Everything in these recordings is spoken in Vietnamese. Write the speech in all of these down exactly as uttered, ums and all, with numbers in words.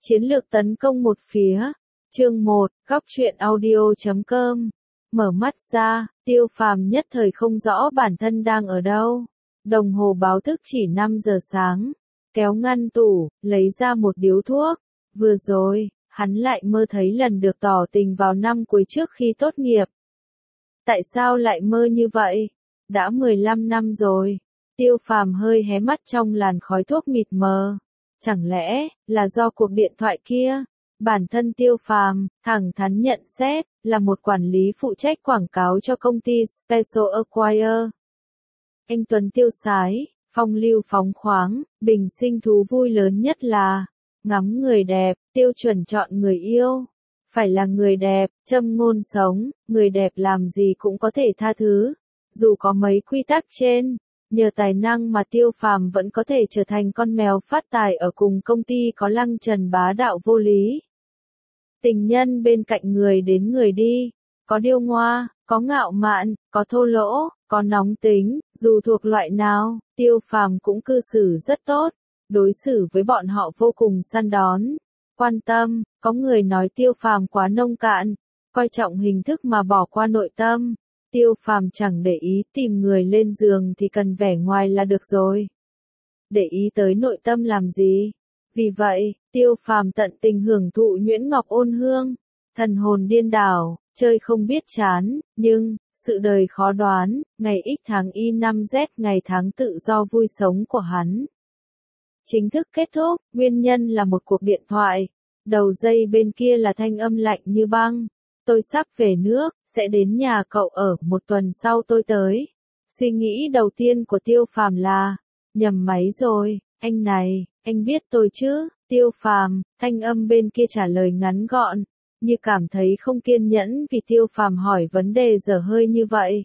Chiến lược tấn công một phía. Chương một, góc truyện audio chấm com. Mở mắt ra, Tiêu Phàm nhất thời không rõ bản thân đang ở đâu. Đồng hồ báo thức chỉ năm giờ sáng. Kéo ngăn tủ, lấy ra một điếu thuốc. Vừa rồi, hắn lại mơ thấy lần được tỏ tình vào năm cuối trước khi tốt nghiệp. Tại sao lại mơ như vậy? Đã mười lăm năm rồi. Tiêu Phàm hơi hé mắt trong làn khói thuốc mịt mờ. Chẳng lẽ là do cuộc điện thoại kia? Bản thân Tiêu Phàm thẳng thắn nhận xét là một quản lý phụ trách quảng cáo cho công ty Special Acquire. Anh Tuấn tiêu sái, phong lưu phóng khoáng, bình sinh thú vui lớn nhất là ngắm người đẹp, tiêu chuẩn chọn người yêu. Phải là người đẹp, châm ngôn sống, người đẹp làm gì cũng có thể tha thứ. Dù có mấy quy tắc trên, nhờ tài năng mà Tiêu Phàm vẫn có thể trở thành con mèo phát tài ở cùng công ty có lăng trần bá đạo vô lý. Tình nhân bên cạnh người đến người đi, có điêu ngoa, có ngạo mạn, có thô lỗ, có nóng tính, dù thuộc loại nào, Tiêu Phàm cũng cư xử rất tốt, đối xử với bọn họ vô cùng săn đón, quan tâm. Có người nói Tiêu Phàm quá nông cạn, coi trọng hình thức mà bỏ qua nội tâm. Tiêu Phàm chẳng để ý, tìm người lên giường thì cần vẻ ngoài là được rồi. Để ý tới nội tâm làm gì? Vì vậy, Tiêu Phàm tận tình hưởng thụ nhuyễn ngọc ôn hương, thần hồn điên đảo, chơi không biết chán, nhưng, sự đời khó đoán, ngày X tháng Y năm Z ngày tháng tự do vui sống của hắn. Chính thức kết thúc, nguyên nhân là một cuộc điện thoại. Đầu dây bên kia là thanh âm lạnh như băng. Tôi sắp về nước, sẽ đến nhà cậu ở một tuần sau tôi tới. Suy nghĩ đầu tiên của Tiêu Phàm là, nhầm máy rồi, anh này, anh biết tôi chứ? Tiêu Phàm, thanh âm bên kia trả lời ngắn gọn, như cảm thấy không kiên nhẫn vì Tiêu Phàm hỏi vấn đề dở hơi như vậy.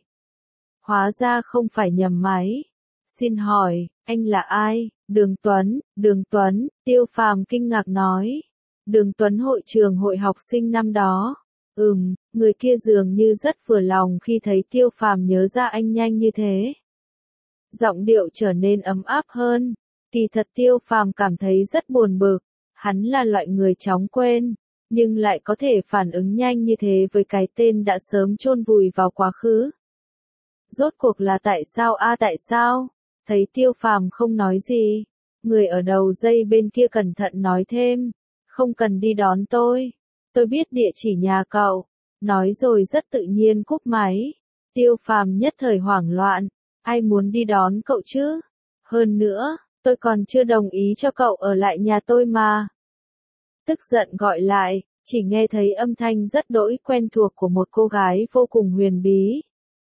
Hóa ra không phải nhầm máy. Xin hỏi, anh là ai? Đường Tuấn, Đường Tuấn, Tiêu Phàm kinh ngạc nói. Đường Tuấn hội trường hội học sinh năm đó. Ừm, người kia dường như rất vừa lòng khi thấy Tiêu Phàm nhớ ra anh nhanh như thế. Giọng điệu trở nên ấm áp hơn. Kỳ thật Tiêu Phàm cảm thấy rất buồn bực. Hắn là loại người chóng quên, nhưng lại có thể phản ứng nhanh như thế với cái tên đã sớm chôn vùi vào quá khứ. Rốt cuộc là tại sao a à, tại sao? Thấy Tiêu Phàm không nói gì, người ở đầu dây bên kia cẩn thận nói thêm, không cần đi đón tôi. Tôi biết địa chỉ nhà cậu. Nói rồi rất tự nhiên cúp máy. Tiêu Phàm nhất thời hoảng loạn. Ai muốn đi đón cậu chứ? Hơn nữa, tôi còn chưa đồng ý cho cậu ở lại nhà tôi mà. Tức giận gọi lại, chỉ nghe thấy âm thanh rất đỗi quen thuộc của một cô gái vô cùng huyền bí.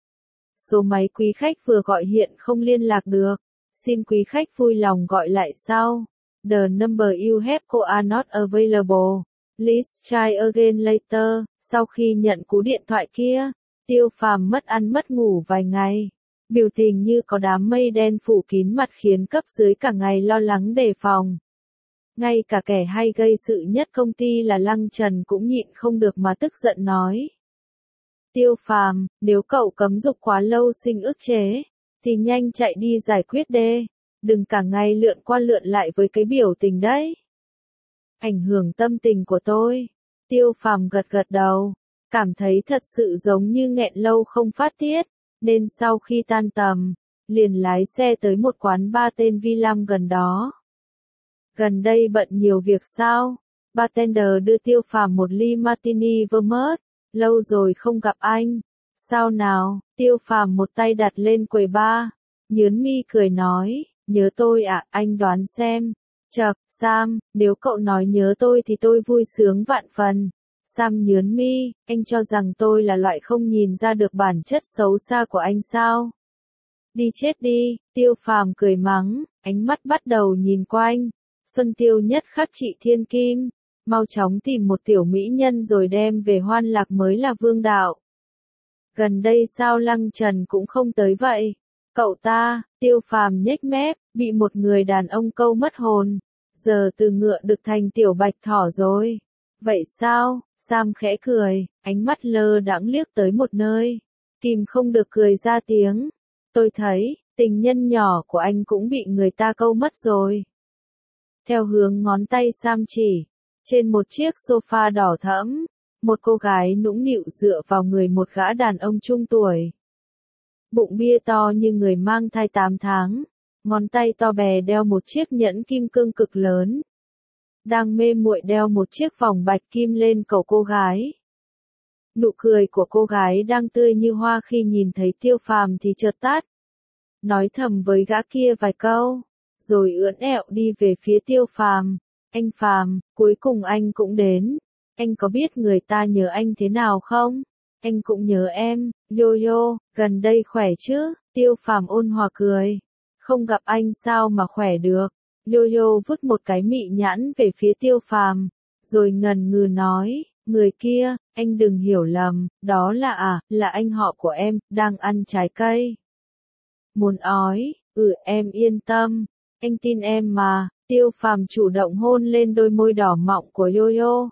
Số máy quý khách vừa gọi hiện không liên lạc được. Xin quý khách vui lòng gọi lại sau. The number you have called are not available. Please try again later. Sau khi nhận cú điện thoại kia, Tiêu Phàm mất ăn mất ngủ vài ngày. Biểu tình như có đám mây đen phủ kín mặt khiến cấp dưới cả ngày lo lắng đề phòng. Ngay cả kẻ hay gây sự nhất công ty là Lăng Trần cũng nhịn không được mà tức giận nói. Tiêu Phàm, nếu cậu cấm dục quá lâu sinh ức chế, thì nhanh chạy đi giải quyết đê. Đừng cả ngày lượn qua lượn lại với cái biểu tình đấy. Ảnh hưởng tâm tình của tôi. Tiêu Phàm gật gật đầu, cảm thấy thật sự giống như nghẹn lâu không phát tiết, nên sau khi tan tầm, liền lái xe tới một quán bar tên Vi Lam gần đó. Gần đây bận nhiều việc sao? Bartender đưa Tiêu Phàm một ly martini vermouth. Lâu rồi không gặp anh. Sao nào? Tiêu Phàm một tay đặt lên quầy bar, nhớn mi cười nói, nhớ tôi à? Anh đoán xem. Chậc, Sam, nếu cậu nói nhớ tôi thì tôi vui sướng vạn phần. Sam nhớn mi, anh cho rằng tôi là loại không nhìn ra được bản chất xấu xa của anh sao? Đi chết đi, Tiêu Phàm cười mắng, ánh mắt bắt đầu nhìn quanh. Xuân tiêu nhất khắc trị thiên kim, mau chóng tìm một tiểu mỹ nhân rồi đem về hoan lạc mới là vương đạo. Gần đây sao Lăng Trần cũng không tới vậy? Cậu ta, Tiêu Phàm nhếch mép, bị một người đàn ông câu mất hồn. Giờ từ ngựa được thành tiểu bạch thỏ rồi. Vậy sao? Sam khẽ cười, ánh mắt lơ đãng liếc tới một nơi. Kìm không được cười ra tiếng. Tôi thấy, tình nhân nhỏ của anh cũng bị người ta câu mất rồi. Theo hướng ngón tay Sam chỉ, Trên một chiếc sofa đỏ thẫm, một cô gái nũng nịu dựa vào người một gã đàn ông trung tuổi. Bụng bia to như người mang thai tám tháng, ngón tay to bè đeo một chiếc nhẫn kim cương cực lớn. Đang mê muội đeo một chiếc vòng bạch kim lên cổ cô gái. Nụ cười của cô gái đang tươi như hoa khi nhìn thấy Tiêu Phàm thì chợt tắt. Nói thầm với gã kia vài câu, rồi ưỡn ẹo đi về phía Tiêu Phàm. Anh Phàm, cuối cùng anh cũng đến. Anh có biết người ta nhớ anh thế nào không? Anh cũng nhớ em, Yo-yo, gần đây khỏe chứ? Tiêu Phàm ôn hòa cười. Không gặp anh sao mà khỏe được? Yo-yo vứt một cái mị nhãn về phía Tiêu Phàm, rồi ngần ngừ nói, người kia, anh đừng hiểu lầm, đó là à, là anh họ của em, đang ăn trái cây. Muốn ói, ừ em yên tâm, anh tin em mà. Tiêu Phàm chủ động hôn lên đôi môi đỏ mọng của Yo-yo.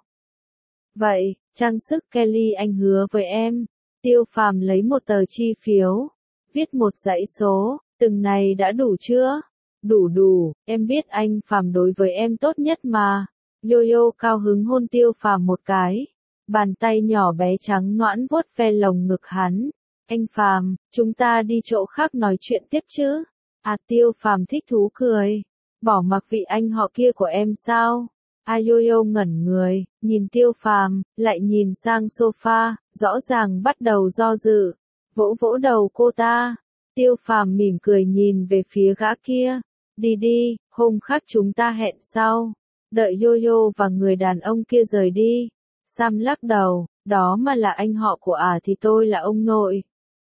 Vậy, trang sức Kelly anh hứa với em. Tiêu Phàm lấy một tờ chi phiếu, viết một dãy số, từng này đã đủ chưa? Đủ đủ, em biết anh Phàm đối với em tốt nhất mà. Yo-yo cao hứng hôn Tiêu Phàm một cái. Bàn tay nhỏ bé trắng nõn vuốt ve lồng ngực hắn. Anh Phàm, chúng ta đi chỗ khác nói chuyện tiếp chứ? À Tiêu Phàm thích thú cười. Bỏ mặc vị anh họ kia của em sao? A Yo-yo ngẩn người, nhìn Tiêu Phàm, lại nhìn sang sofa, rõ ràng bắt đầu do dự. Vỗ vỗ đầu cô ta. Tiêu Phàm mỉm cười nhìn về phía gã kia. Đi đi, hôm khác chúng ta hẹn sau. Đợi Yo-yo và người đàn ông kia rời đi. Sam lắc đầu, đó mà là anh họ của ả à thì tôi là ông nội.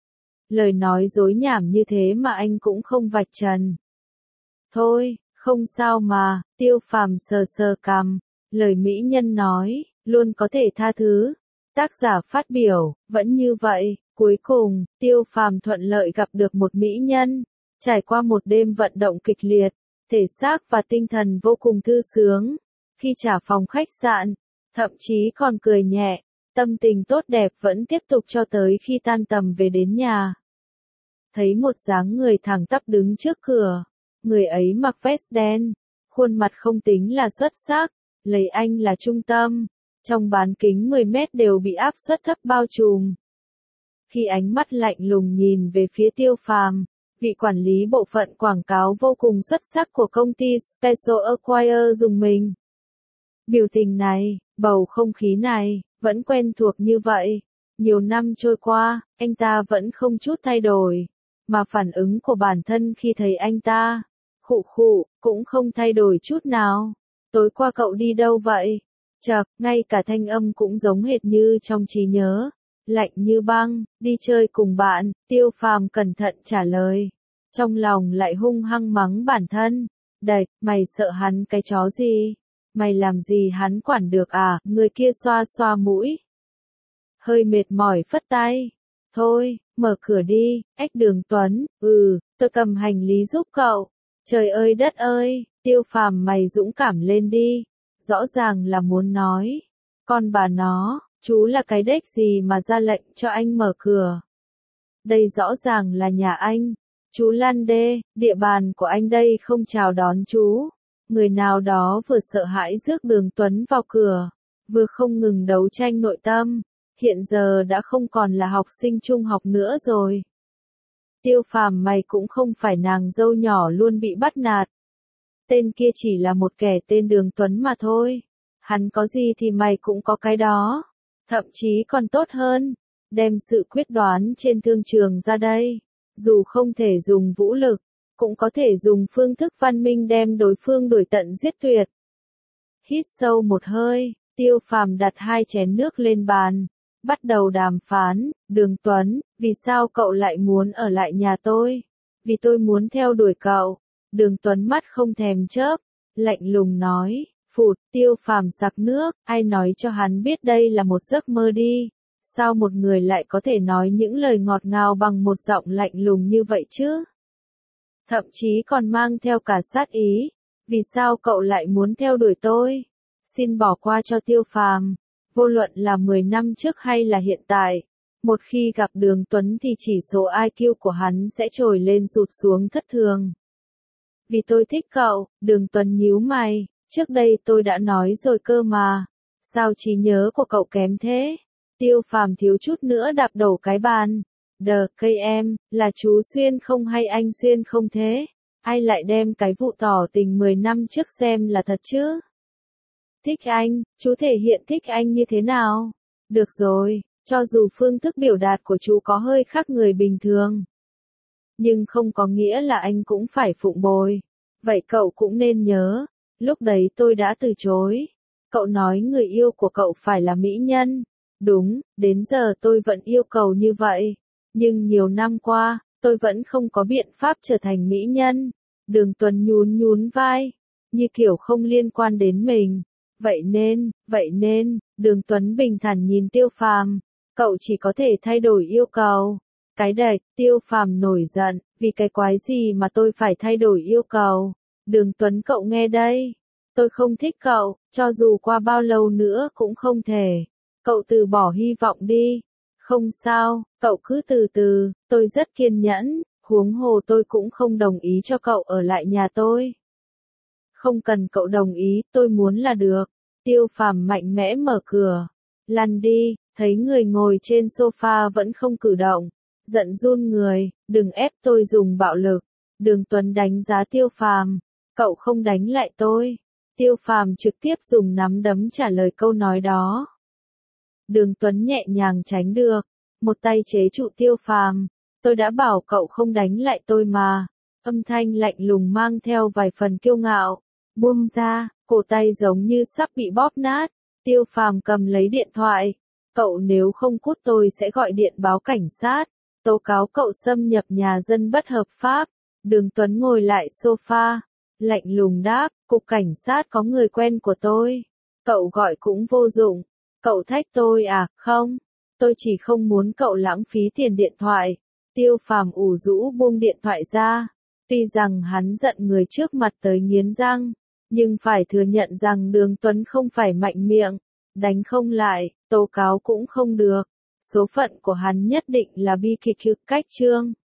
Lời nói dối nhảm như thế mà anh cũng không vạch trần. Thôi, không sao mà, Tiêu Phàm sờ sờ cằm, lời mỹ nhân nói, luôn có thể tha thứ. Tác giả phát biểu, vẫn như vậy, cuối cùng, Tiêu Phàm thuận lợi gặp được một mỹ nhân, trải qua một đêm vận động kịch liệt, thể xác và tinh thần vô cùng thư sướng. Khi trả phòng khách sạn, thậm chí còn cười nhẹ, tâm tình tốt đẹp vẫn tiếp tục cho tới khi tan tầm về đến nhà. Thấy một dáng người thẳng tắp đứng trước cửa. Người ấy mặc vest đen, khuôn mặt không tính là xuất sắc, lấy anh là trung tâm, trong bán kính mười mét đều bị áp suất thấp bao trùm. Khi ánh mắt lạnh lùng nhìn về phía Tiêu Phàm, vị quản lý bộ phận quảng cáo vô cùng xuất sắc của công ty Special Acquire dùng mình. Biểu tình này, bầu không khí này, vẫn quen thuộc như vậy. Nhiều năm trôi qua, anh ta vẫn không chút thay đổi, mà phản ứng của bản thân khi thấy anh ta, khụ khụ, cũng không thay đổi chút nào. Tối qua cậu đi đâu vậy? Chậc, ngay cả thanh âm cũng giống hệt như trong trí nhớ. Lạnh như băng, đi chơi cùng bạn, Tiêu Phàm cẩn thận trả lời. Trong lòng lại hung hăng mắng bản thân. Đệt, mày sợ hắn cái chó gì? Mày làm gì hắn quản được à? Người kia xoa xoa mũi. Hơi mệt mỏi phất tay. Thôi, mở cửa đi, ếch Đường Tuấn, ừ, tôi cầm hành lý giúp cậu. Trời ơi đất ơi, Tiêu Phàm mày dũng cảm lên đi. Rõ ràng là muốn nói. Con bà nó, chú là cái đếch gì mà ra lệnh cho anh mở cửa. Đây rõ ràng là nhà anh. Chú lăn đê, địa bàn của anh đây không chào đón chú. Người nào đó vừa sợ hãi rước Đường Tuấn vào cửa, vừa không ngừng đấu tranh nội tâm. Hiện giờ đã không còn là học sinh trung học nữa rồi. Tiêu Phàm mày cũng không phải nàng dâu nhỏ luôn bị bắt nạt. Tên kia chỉ là một kẻ tên Đường Tuấn mà thôi. Hắn có gì thì mày cũng có cái đó. Thậm chí còn tốt hơn. Đem sự quyết đoán trên thương trường ra đây. Dù không thể dùng vũ lực, cũng có thể dùng phương thức văn minh đem đối phương đuổi tận giết tuyệt. Hít sâu một hơi, Tiêu Phàm đặt hai chén nước lên bàn. Bắt đầu đàm phán. Đường Tuấn, vì sao cậu lại muốn ở lại nhà tôi? Vì tôi muốn theo đuổi cậu. Đường Tuấn mắt không thèm chớp, lạnh lùng nói. Phụt, Tiêu Phàm sặc nước, ai nói cho hắn biết đây là một giấc mơ đi. Sao một người lại có thể nói những lời ngọt ngào bằng một giọng lạnh lùng như vậy chứ? Thậm chí còn mang theo cả sát ý. Vì sao cậu lại muốn theo đuổi tôi? Xin bỏ qua cho Tiêu Phàm. Vô luận là mười năm trước hay là hiện tại, một khi gặp Đường Tuấn thì chỉ số i kiu của hắn sẽ trồi lên rụt xuống thất thường. Vì tôi thích cậu, Đường Tuấn nhíu mày, Trước đây tôi đã nói rồi cơ mà. Sao trí nhớ của cậu kém thế? Tiêu Phàm thiếu chút nữa đạp đổ cái bàn. Đờ cây em, là chú Xuyên không hay anh Xuyên không thế? Ai lại đem cái vụ tỏ tình mười năm trước xem là thật chứ? Thích anh, chú thể hiện thích anh như thế nào? Được rồi, cho dù phương thức biểu đạt của chú có hơi khác người bình thường, nhưng không có nghĩa là anh cũng phải phụng bồi. Vậy cậu cũng nên nhớ, lúc đấy tôi đã từ chối. Cậu nói người yêu của cậu phải là mỹ nhân. Đúng, đến giờ tôi vẫn yêu cầu như vậy. Nhưng nhiều năm qua, tôi vẫn không có biện pháp trở thành mỹ nhân. Đường Tuấn nhún nhún vai, như kiểu không liên quan đến mình. Vậy nên, vậy nên, Đường Tuấn bình thản nhìn Tiêu Phàm, cậu chỉ có thể thay đổi yêu cầu. Cái đệch, Tiêu Phàm nổi giận, vì cái quái gì mà tôi phải thay đổi yêu cầu? Đường Tuấn cậu nghe đây, tôi không thích cậu, cho dù qua bao lâu nữa cũng không thể. Cậu từ bỏ hy vọng đi. Không sao, cậu cứ từ từ, tôi rất kiên nhẫn, huống hồ tôi cũng không đồng ý cho cậu ở lại nhà tôi. Không cần cậu đồng ý, tôi muốn là được. Tiêu Phàm mạnh mẽ mở cửa. Lăn đi, thấy người ngồi trên sofa vẫn không cử động. Giận run người, đừng ép tôi dùng bạo lực. Đường Tuấn đánh giá Tiêu Phàm, cậu không đánh lại tôi. Tiêu Phàm trực tiếp dùng nắm đấm trả lời câu nói đó. Đường Tuấn nhẹ nhàng tránh được, một tay chế trụ Tiêu Phàm. Tôi đã bảo cậu không đánh lại tôi mà. Âm thanh lạnh lùng mang theo vài phần kiêu ngạo. Buông ra, cổ tay giống như sắp bị bóp nát. Tiêu Phàm cầm lấy điện thoại. Cậu nếu không cút tôi sẽ gọi điện báo cảnh sát. Tố cáo cậu xâm nhập nhà dân bất hợp pháp. Đường Tuấn ngồi lại sofa, lạnh lùng đáp, cục cảnh sát có người quen của tôi. Cậu gọi cũng vô dụng. Cậu thách tôi à? Không. Tôi chỉ không muốn cậu lãng phí tiền điện thoại. Tiêu Phàm ủ rũ buông điện thoại ra. Tuy rằng hắn giận người trước mặt tới nghiến răng, nhưng phải thừa nhận rằng Đường Tuấn không phải mạnh miệng. Đánh không lại, tố cáo cũng không được. Số phận của hắn nhất định là bi kịch trực cách chương.